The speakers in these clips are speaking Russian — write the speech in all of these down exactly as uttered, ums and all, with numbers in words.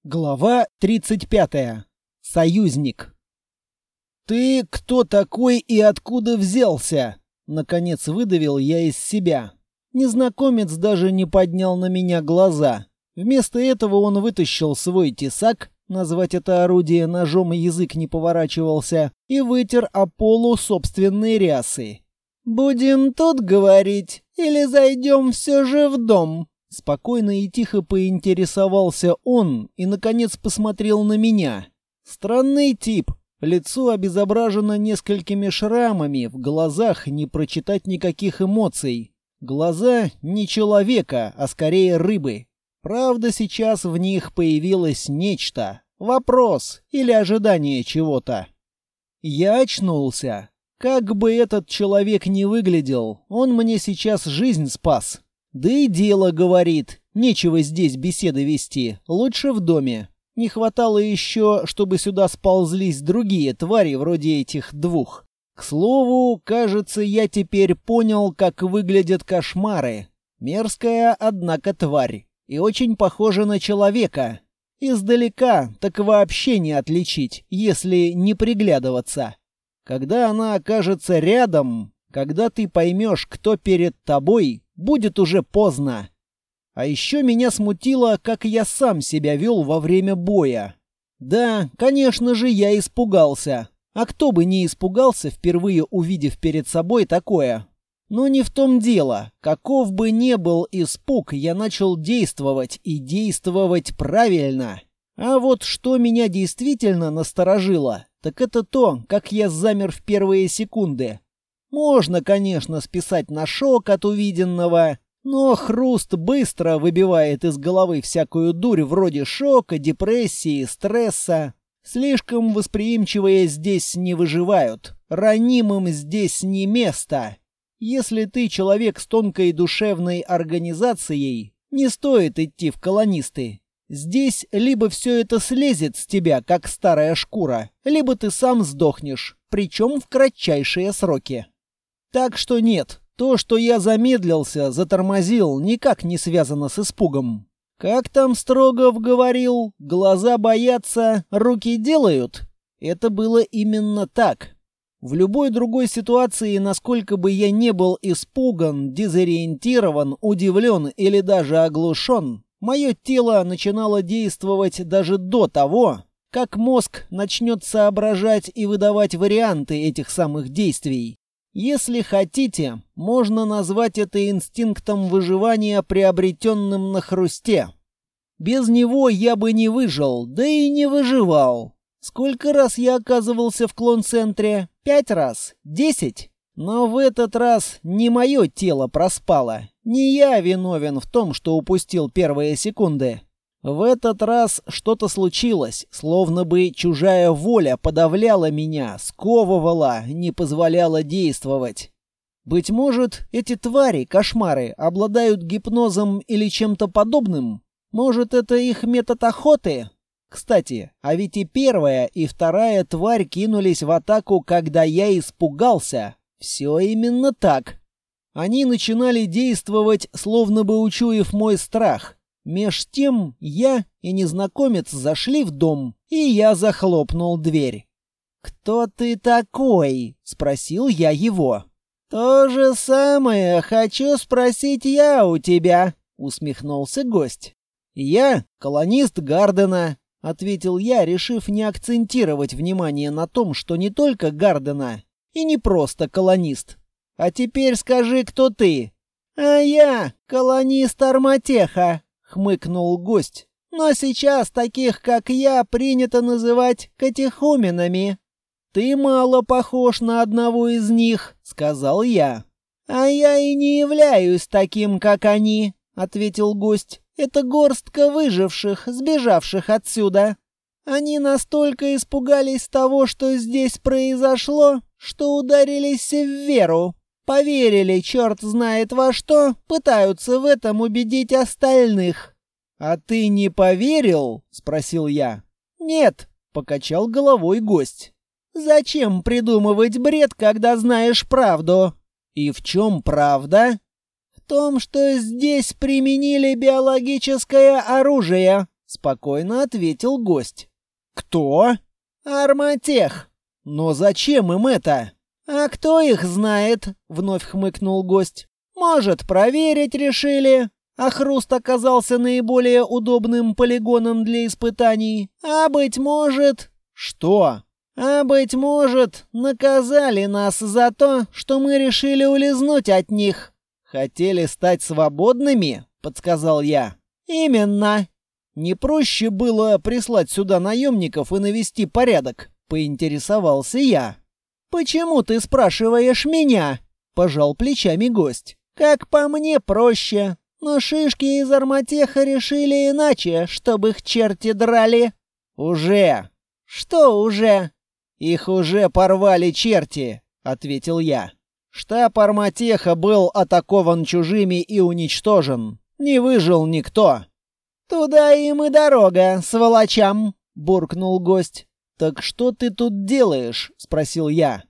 Глава тридцать пятая. Союзник. «Ты кто такой и откуда взялся?» Наконец выдавил я из себя. Незнакомец даже не поднял на меня глаза. Вместо этого он вытащил свой тесак, назвать это орудие ножом язык не поворачивался, и вытер о полу собственной рясы. «Будем тут говорить или зайдем все же в дом?» Спокойно и тихо поинтересовался он и, наконец, посмотрел на меня. Странный тип. Лицо обезображено несколькими шрамами, в глазах не прочитать никаких эмоций. Глаза не человека, а скорее рыбы. Правда, сейчас в них появилось нечто. Вопрос или ожидание чего-то. Я очнулся. Как бы этот человек ни выглядел, он мне сейчас жизнь спас. Да и дело, говорит. Нечего здесь беседы вести. Лучше в доме. Не хватало еще, чтобы сюда сползлись другие твари вроде этих двух. К слову, кажется, я теперь понял, как выглядят кошмары. Мерзкая, однако, тварь. И очень похожа на человека. Издалека так вообще не отличить, если не приглядываться. Когда она окажется рядом, когда ты поймешь, кто перед тобой, будет уже поздно. А еще меня смутило, как я сам себя вел во время боя. Да, конечно же, я испугался. А кто бы не испугался, впервые увидев перед собой такое? Но не в том дело. Каков бы ни был испуг, я начал действовать, и действовать правильно. А вот что меня действительно насторожило, так это то, как я замер в первые секунды. Можно, конечно, списать на шок от увиденного, но хруст быстро выбивает из головы всякую дурь вроде шока, депрессии, стресса. Слишком восприимчивые здесь не выживают, ранимым здесь не место. Если ты человек с тонкой душевной организацией, не стоит идти в колонисты. Здесь либо все это слезет с тебя, как старая шкура, либо ты сам сдохнешь, причем в кратчайшие сроки. Так что нет, то, что я замедлился, затормозил, никак не связано с испугом. Как там Строгов говорил, глаза боятся, руки делают? Это было именно так. В любой другой ситуации, насколько бы я не был испуган, дезориентирован, удивлен или даже оглушен, мое тело начинало действовать даже до того, как мозг начнет соображать и выдавать варианты этих самых действий. Если хотите, можно назвать это инстинктом выживания, приобретенным на хрусте. Без него я бы не выжил, да и не выживал. Сколько раз я оказывался в клон-центре? Пять раз? Десять? Но в этот раз не мое тело проспало. Не я виновен в том, что упустил первые секунды. В этот раз что-то случилось, словно бы чужая воля подавляла меня, сковывала, не позволяла действовать. Быть может, эти твари, кошмары, обладают гипнозом или чем-то подобным? Может, это их метод охоты? Кстати, а ведь и первая, и вторая тварь кинулись в атаку, когда я испугался. Все именно так. Они начинали действовать, словно бы учуяв мой страх. Меж тем я и незнакомец зашли в дом, и я захлопнул дверь. «Кто ты такой?» — спросил я его. «То же самое хочу спросить я у тебя», — усмехнулся гость. «Я колонист Гардена», — ответил я, решив не акцентировать внимание на том, что не только Гардена, и не просто колонист. «А теперь скажи, кто ты?» «А я колонист Арматеха», — хмыкнул гость. «Но сейчас таких, как я, принято называть катехуменами». «Ты мало похож на одного из них», — сказал я. «А я и не являюсь таким, как они», — ответил гость. «Это горстка выживших, сбежавших отсюда. Они настолько испугались того, что здесь произошло, что ударились в веру. Поверили, черт знает во что, пытаются в этом убедить остальных». «А ты не поверил?» — спросил я. «Нет», — покачал головой гость. «Зачем придумывать бред, когда знаешь правду?» «И в чем правда?» «В том, что здесь применили биологическое оружие», спокойно ответил гость. Кто? Арматех. Но зачем им это? А кто их знает? Вновь хмыкнул гость. Может, проверить решили? А Хруст оказался наиболее удобным полигоном для испытаний. А быть может... Что? А быть может, наказали нас за то, что мы решили улизнуть от них. Хотели стать свободными, подсказал я. Именно. Не проще было прислать сюда наемников и навести порядок, поинтересовался я. Почему ты спрашиваешь меня? Пожал плечами гость. Как по мне, проще. Но шишки из Арматеха решили иначе, чтобы их черти драли. Уже. Что уже? Их уже порвали черти, ответил я. Штаб Арматеха был атакован чужими и уничтожен. Не выжил никто. Туда им и дорога, сволочам, буркнул гость. Так что ты тут делаешь? Спросил я.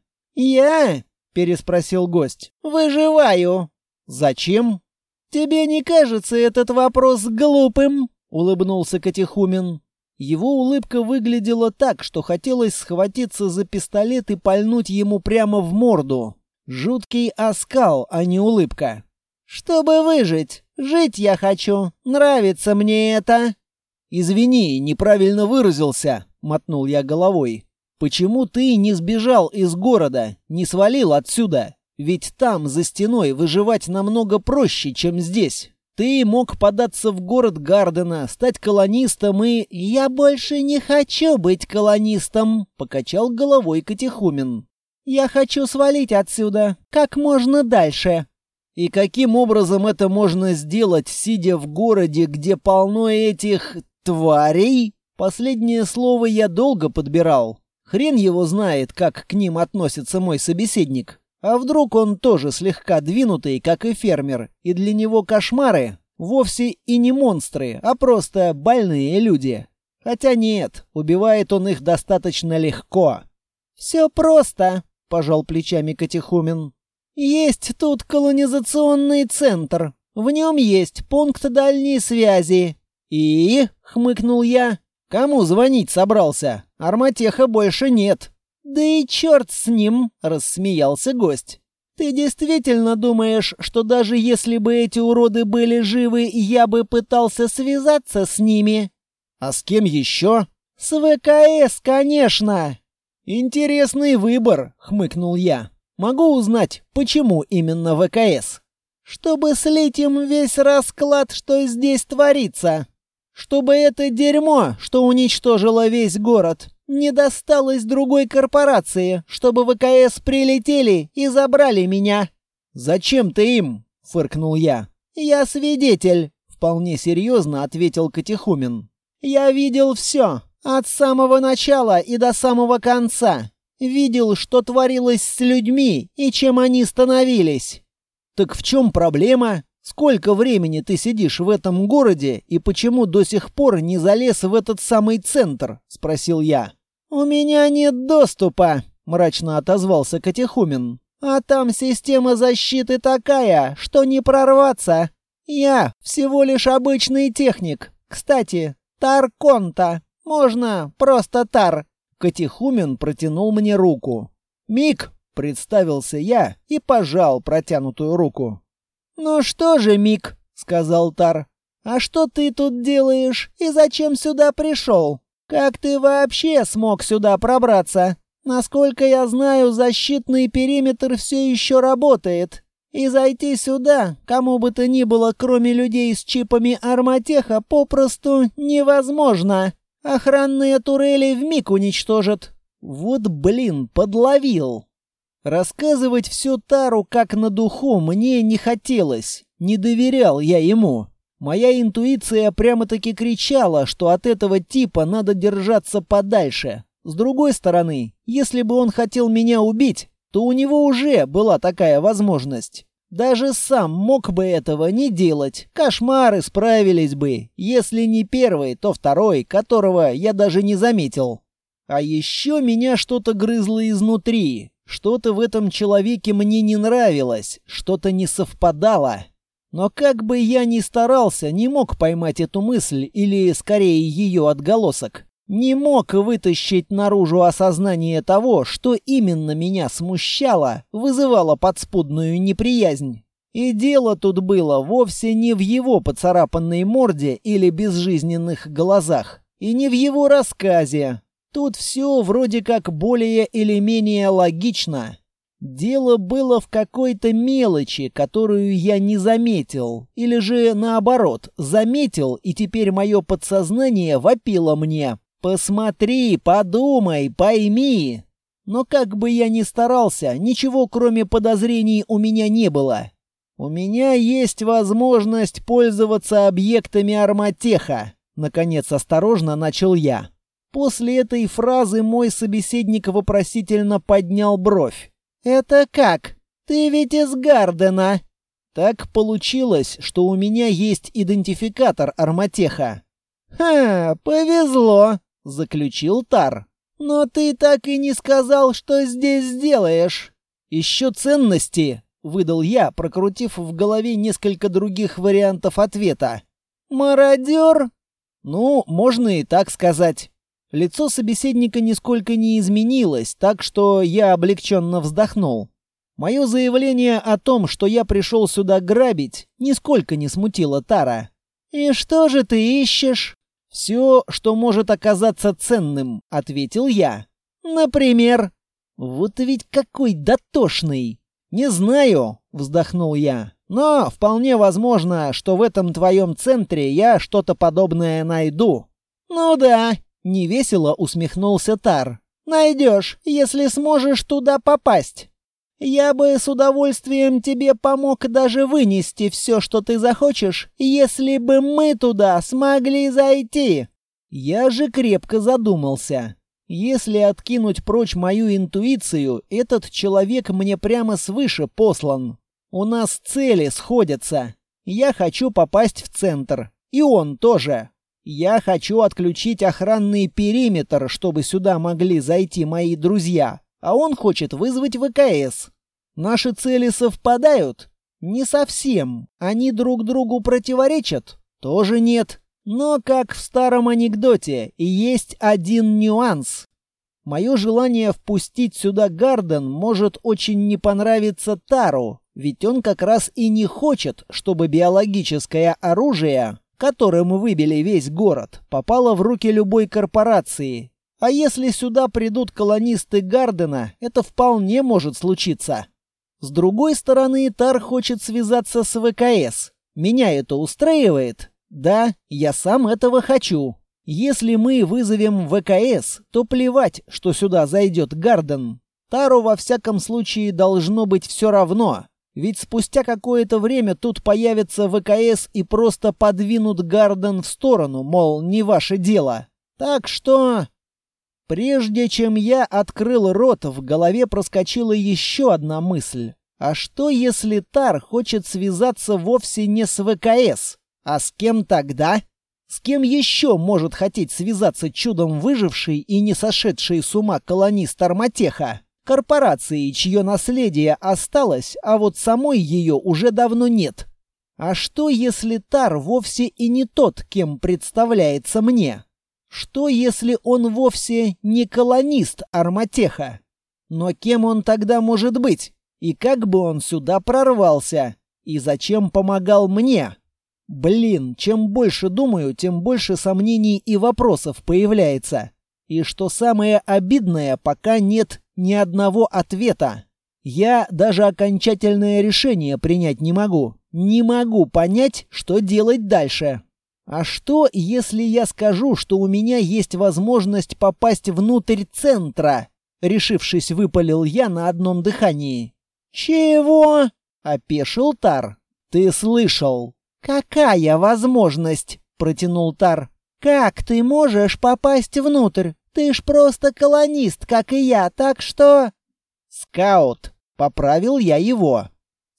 Я? Переспросил гость. Выживаю. Зачем? Тебе не кажется этот вопрос глупым? Улыбнулся Катехумен. Его улыбка выглядела так, что хотелось схватиться за пистолет и пальнуть ему прямо в морду. Жуткий оскал, а не улыбка. «Чтобы выжить. Жить я хочу. Нравится мне это». «Извини, неправильно выразился», — мотнул я головой. «Почему ты не сбежал из города, не свалил отсюда? Ведь там, за стеной, выживать намного проще, чем здесь». Ты мог податься в город Гардена, стать колонистом и... «Я больше не хочу быть колонистом», — покачал головой Катехумен. «Я хочу свалить отсюда, как можно дальше». «И каким образом это можно сделать, сидя в городе, где полно этих... тварей?» Последнее слово я долго подбирал. Хрен его знает, как к ним относится мой собеседник. А вдруг он тоже слегка двинутый, как и фермер, и для него кошмары вовсе и не монстры, а просто больные люди? Хотя нет, убивает он их достаточно легко. «Все просто», — пожал плечами Катехумен. «Есть тут колонизационный центр. В нем есть пункт дальней связи». «И?» — хмыкнул я. «Кому звонить собрался? Арматеха больше нет». «Да и черт с ним!» — рассмеялся гость. «Ты действительно думаешь, что даже если бы эти уроды были живы, я бы пытался связаться с ними?» «А с кем еще?» «С ВКС, конечно!» «Интересный выбор», — хмыкнул я. «Могу узнать, почему именно ВКС?» «Чтобы слить им весь расклад, что здесь творится. Чтобы это дерьмо, что уничтожило весь город, не досталось другой корпорации, чтобы ВКС прилетели и забрали меня». «Зачем ты им?» — фыркнул я. «Я свидетель», — вполне серьезно ответил Катехумен. «Я видел все, от самого начала и до самого конца. Видел, что творилось с людьми и чем они становились». «Так в чем проблема? Сколько времени ты сидишь в этом городе и почему до сих пор не залез в этот самый центр?» — спросил я. «У меня нет доступа», — мрачно отозвался Катехумен. «А там система защиты такая, что не прорваться. Я всего лишь обычный техник. Кстати, Тар Конта. Можно просто Тар». Катехумен протянул мне руку. «Мик», — представился я и пожал протянутую руку. «Ну что же, Мик», — сказал Тар. «А что ты тут делаешь и зачем сюда пришел? Как ты вообще смог сюда пробраться? Насколько я знаю, защитный периметр все еще работает. И зайти сюда, кому бы то ни было, кроме людей с чипами Арматеха, попросту невозможно. Охранные турели вмиг уничтожат». Вот, блин, подловил. Рассказывать все Тару как на духу мне не хотелось. Не доверял я ему. Моя интуиция прямо-таки кричала, что от этого типа надо держаться подальше. С другой стороны, если бы он хотел меня убить, то у него уже была такая возможность. Даже сам мог бы этого не делать. Кошмары справились бы. Если не первый, то второй, которого я даже не заметил. А еще меня что-то грызло изнутри. Что-то в этом человеке мне не нравилось, что-то не совпадало. Но как бы я ни старался, не мог поймать эту мысль, или скорее ее отголосок. Не мог вытащить наружу осознание того, что именно меня смущало, вызывало подспудную неприязнь. И дело тут было вовсе не в его поцарапанной морде или безжизненных глазах, и не в его рассказе. Тут все вроде как более или менее логично. Дело было в какой-то мелочи, которую я не заметил, или же наоборот, заметил, и теперь мое подсознание вопило мне: «Посмотри, подумай, пойми». Но как бы я ни старался, ничего кроме подозрений у меня не было. «У меня есть возможность пользоваться объектами Арматеха», — наконец осторожно начал я. После этой фразы мой собеседник вопросительно поднял бровь. «Это как? Ты ведь из Гардена». Так получилось, что у меня есть идентификатор Арматеха. «Ха, повезло», — заключил Тар. «Но ты так и не сказал, что здесь делаешь». «Еще ценности», — выдал я, прокрутив в голове несколько других вариантов ответа. «Мародер?» «Ну, можно и так сказать». Лицо собеседника нисколько не изменилось, так что я облегченно вздохнул. Мое заявление о том, что я пришел сюда грабить, нисколько не смутило Тара. «И что же ты ищешь?» «Все, что может оказаться ценным», — ответил я. «Например?» «Вот ведь какой дотошный!» «Не знаю», — вздохнул я. «Но вполне возможно, что в этом твоем центре я что-то подобное найду». «Ну да», — невесело усмехнулся Тар. «Найдешь, если сможешь туда попасть. Я бы с удовольствием тебе помог даже вынести все, что ты захочешь, если бы мы туда смогли зайти». Я же крепко задумался. Если откинуть прочь мою интуицию, этот человек мне прямо свыше послан. У нас цели сходятся. Я хочу попасть в центр. И он тоже. Я хочу отключить охранный периметр, чтобы сюда могли зайти мои друзья. А он хочет вызвать ВКС. Наши цели совпадают? Не совсем. Они друг другу противоречат? Тоже нет. Но, как в старом анекдоте, есть один нюанс. Мое желание впустить сюда Гарден может очень не понравиться Тару, ведь он как раз и не хочет, чтобы биологическое оружие, которым выбили весь город, попало в руки любой корпорации. А если сюда придут колонисты Гардена, это вполне может случиться. С другой стороны, Тар хочет связаться с ВКС. Меня это устраивает? Да, я сам этого хочу. Если мы вызовем ВКС, то плевать, что сюда зайдет Гарден. Тару во всяком случае должно быть все равно. Ведь спустя какое-то время тут появится ВКС и просто подвинут Гарден в сторону, мол, не ваше дело. Так что... Прежде чем я открыл рот, в голове проскочила еще одна мысль. А что, если Тар хочет связаться вовсе не с ВКС? А с кем тогда? С кем еще может хотеть связаться чудом выживший и не сошедший с ума колонист Арматеха? Корпорации, чье наследие осталось, а вот самой ее уже давно нет. А что, если Тар вовсе и не тот, кем представляется мне? Что, если он вовсе не колонист Арматеха? Но кем он тогда может быть? И как бы он сюда прорвался? И зачем помогал мне? Блин, чем больше думаю, тем больше сомнений и вопросов появляется. И что самое обидное, пока нет ни одного ответа. Я даже окончательное решение принять не могу. Не могу понять, что делать дальше. А что, если я скажу, что у меня есть возможность попасть внутрь центра? Решившись, выпалил я на одном дыхании. «Чего?» — опешил Тар. «Ты слышал?» «Какая возможность?» — протянул Тар. «Как ты можешь попасть внутрь? Ты ж просто колонист, как и я, так что...» «Скаут», — поправил я его.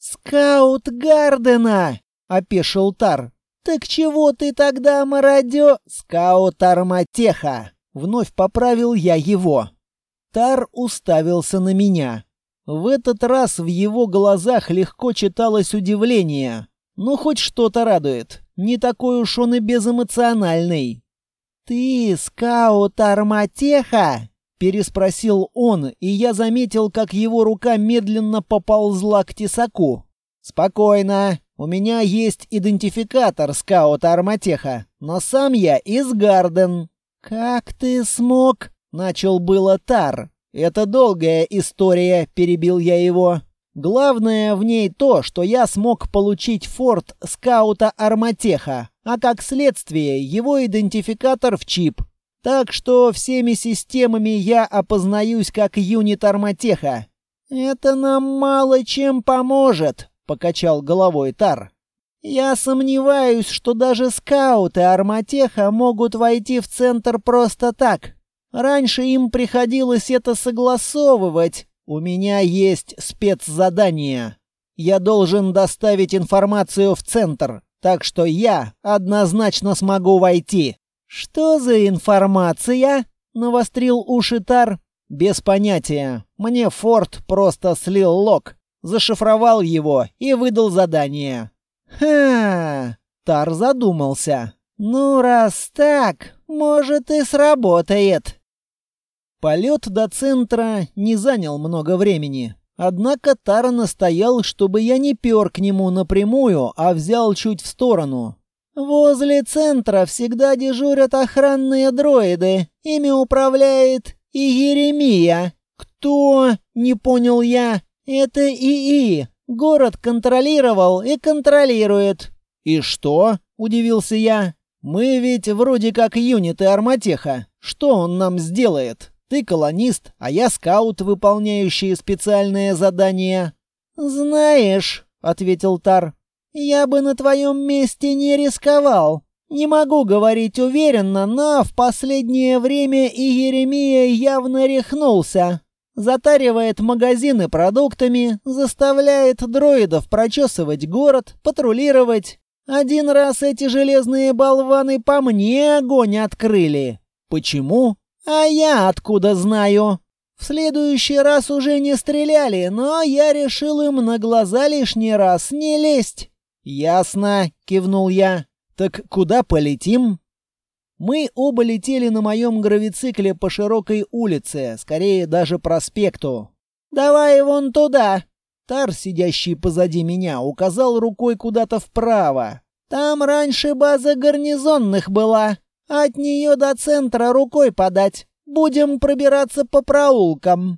«Скаут Гардена!» — опешил Тар. «Так чего ты тогда, мародё?» «Скаут Арматеха!» — вновь поправил я его. Тар уставился на меня. В этот раз в его глазах легко читалось удивление. Ну, хоть что-то радует. Не такой уж он и безэмоциональный. «Ты скаут Арматеха?» — переспросил он, и я заметил, как его рука медленно поползла к тесаку. «Спокойно. У меня есть идентификатор скаута Арматеха, но сам я из Гарден». «Как ты смог?» — начал было Тар. «Это долгая история», — перебил я его. «Главное в ней то, что я смог получить форт скаута Арматеха, а как следствие его идентификатор в чип. Так что всеми системами я опознаюсь как юнит Арматеха». «Это нам мало чем поможет», — покачал головой Тар. «Я сомневаюсь, что даже скауты Арматеха могут войти в центр просто так. Раньше им приходилось это согласовывать. У меня есть спецзадание. Я должен доставить информацию в центр, так что я однозначно смогу войти». «Что за информация?» — навострил уши Тар. «Без понятия. Мне Форд просто слил лог, зашифровал его и выдал задание». «Ха!» — Тар задумался. «Ну, раз так, может, и сработает». Полет до центра не занял много времени. Однако Тар настоял, чтобы я не пёр к нему напрямую, а взял чуть в сторону. «Возле центра всегда дежурят охранные дроиды. Ими управляет и Еремия». «Кто?» — не понял я. «Это ИИ. Город контролировал и контролирует». «И что?» — удивился я. «Мы ведь вроде как юниты Арматеха. Что он нам сделает? Ты колонист, а я скаут, выполняющий специальное задание». «Знаешь», — ответил Тар, — «я бы на твоем месте не рисковал. Не могу говорить уверенно, но в последнее время и Еремия явно рехнулся. Затаривает магазины продуктами, заставляет дроидов прочесывать город, патрулировать. Один раз эти железные болваны по мне огонь открыли». «Почему?» «А я откуда знаю? В следующий раз уже не стреляли, но я решил им на глаза лишний раз не лезть». «Ясно», — кивнул я. «Так куда полетим?» Мы оба летели на моем гравицикле по широкой улице, скорее даже проспекту. «Давай вон туда!» Тар, сидящий позади меня, указал рукой куда-то вправо. «Там раньше база гарнизонных была. От нее до центра рукой подать. Будем пробираться по проулкам».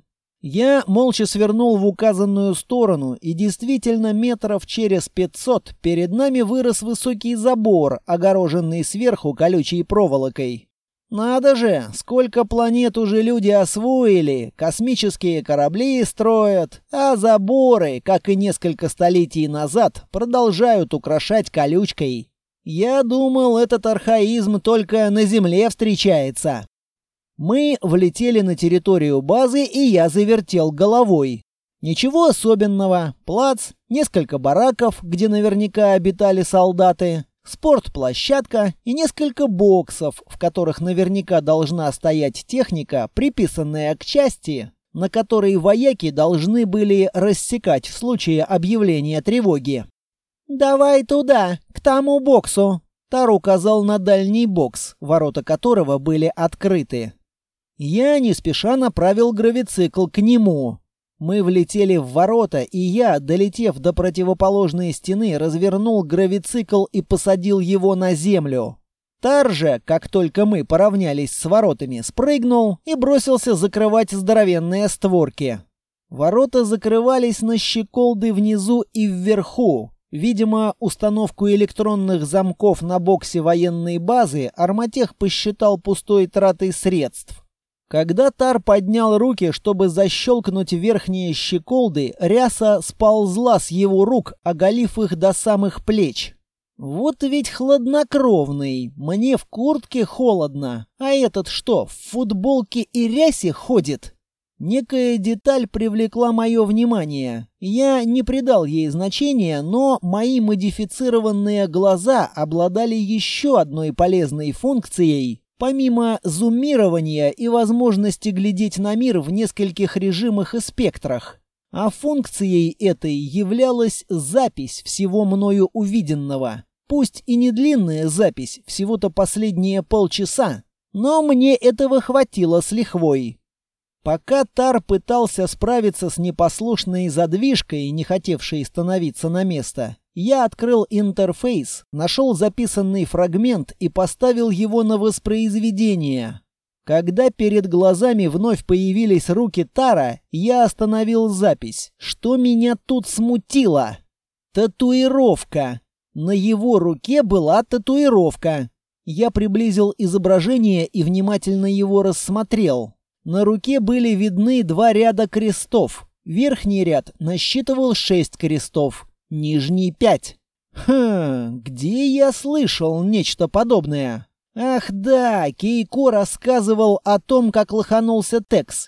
Я молча свернул в указанную сторону, и действительно метров через пятьсот перед нами вырос высокий забор, огороженный сверху колючей проволокой. Надо же, сколько планет уже люди освоили, космические корабли строят, а заборы, как и несколько столетий назад, продолжают украшать колючкой. Я думал, этот архаизм только на Земле встречается. Мы влетели на территорию базы, и я завертел головой. Ничего особенного. Плац, несколько бараков, где наверняка обитали солдаты, спортплощадка и несколько боксов, в которых наверняка должна стоять техника, приписанная к части, на которой вояки должны были рассекать в случае объявления тревоги. «Давай туда, к тому боксу!» Тар указал на дальний бокс, ворота которого были открыты. Я не спеша направил гравицикл к нему. Мы влетели в ворота, и я, долетев до противоположной стены, развернул гравицикл и посадил его на землю. Тар же, как только мы поравнялись с воротами, спрыгнул и бросился закрывать здоровенные створки. Ворота закрывались на щеколды внизу и вверху. Видимо, установку электронных замков на боксе военной базы Арматех посчитал пустой тратой средств. Когда Тар поднял руки, чтобы защелкнуть верхние щеколды, ряса сползла с его рук, оголив их до самых плеч. Вот ведь хладнокровный, мне в куртке холодно, а этот что, в футболке и рясе ходит? Некая деталь привлекла мое внимание. Я не придал ей значения, но мои модифицированные глаза обладали еще одной полезной функцией. Помимо зумирования и возможности глядеть на мир в нескольких режимах и спектрах. А функцией этой являлась запись всего мною увиденного. Пусть и не длинная запись, всего-то последние полчаса, но мне этого хватило с лихвой. Пока Тар пытался справиться с непослушной задвижкой, не хотевшей становиться на место, я открыл интерфейс, нашел записанный фрагмент и поставил его на воспроизведение. Когда перед глазами вновь появились руки Тара, я остановил запись. Что меня тут смутило? Татуировка. На его руке была татуировка. Я приблизил изображение и внимательно его рассмотрел. На руке были видны два ряда крестов. Верхний ряд насчитывал шесть крестов, нижний — пять. Хм, где я слышал нечто подобное? Ах да, Кейко рассказывал о том, как лоханулся Текс.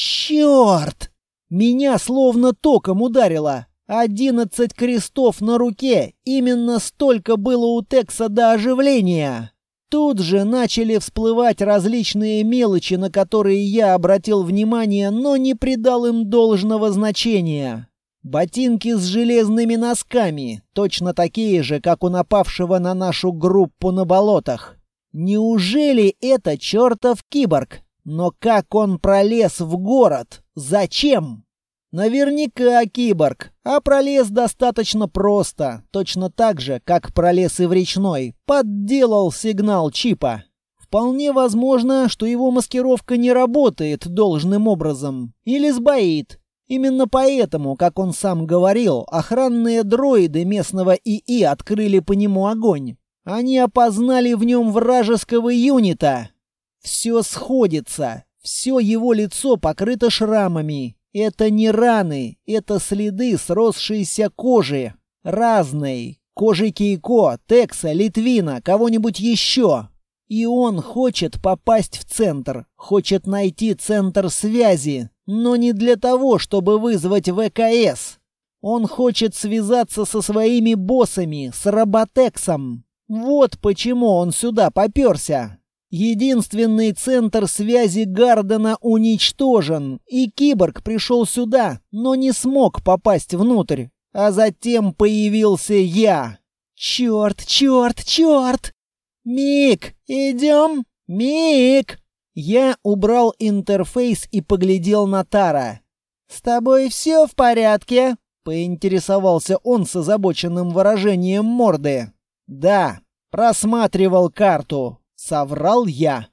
Черт! Меня словно током ударило. Одиннадцать крестов на руке. Именно столько было у Текса до оживления. Тут же начали всплывать различные мелочи, на которые я обратил внимание, но не придал им должного значения. Ботинки с железными носками, точно такие же, как у напавшего на нашу группу на болотах. Неужели это чертов киборг? Но как он пролез в город? Зачем? Наверняка киборг, а пролез достаточно просто, точно так же, как пролез и в речной, подделал сигнал чипа. Вполне возможно, что его маскировка не работает должным образом, или сбоит. Именно поэтому, как он сам говорил, охранные дроиды местного ИИ открыли по нему огонь. Они опознали в нем вражеского юнита. Все сходится, все его лицо покрыто шрамами. Это не раны, это следы сросшейся кожи. Разной. Кожи Кейко, Текса, Литвина, кого-нибудь еще. И он хочет попасть в центр, хочет найти центр связи, но не для того, чтобы вызвать ВКС. Он хочет связаться со своими боссами, с Роботексом. Вот почему он сюда попёрся. Единственный центр связи Гардена уничтожен, и киборг пришел сюда, но не смог попасть внутрь. А затем появился я. Черт, черт, черт! Мик, идем? Мик! Я убрал интерфейс и поглядел на Тара. «С тобой все в порядке?» — поинтересовался он с озабоченным выражением морды. «Да, просматривал карту», — соврал я.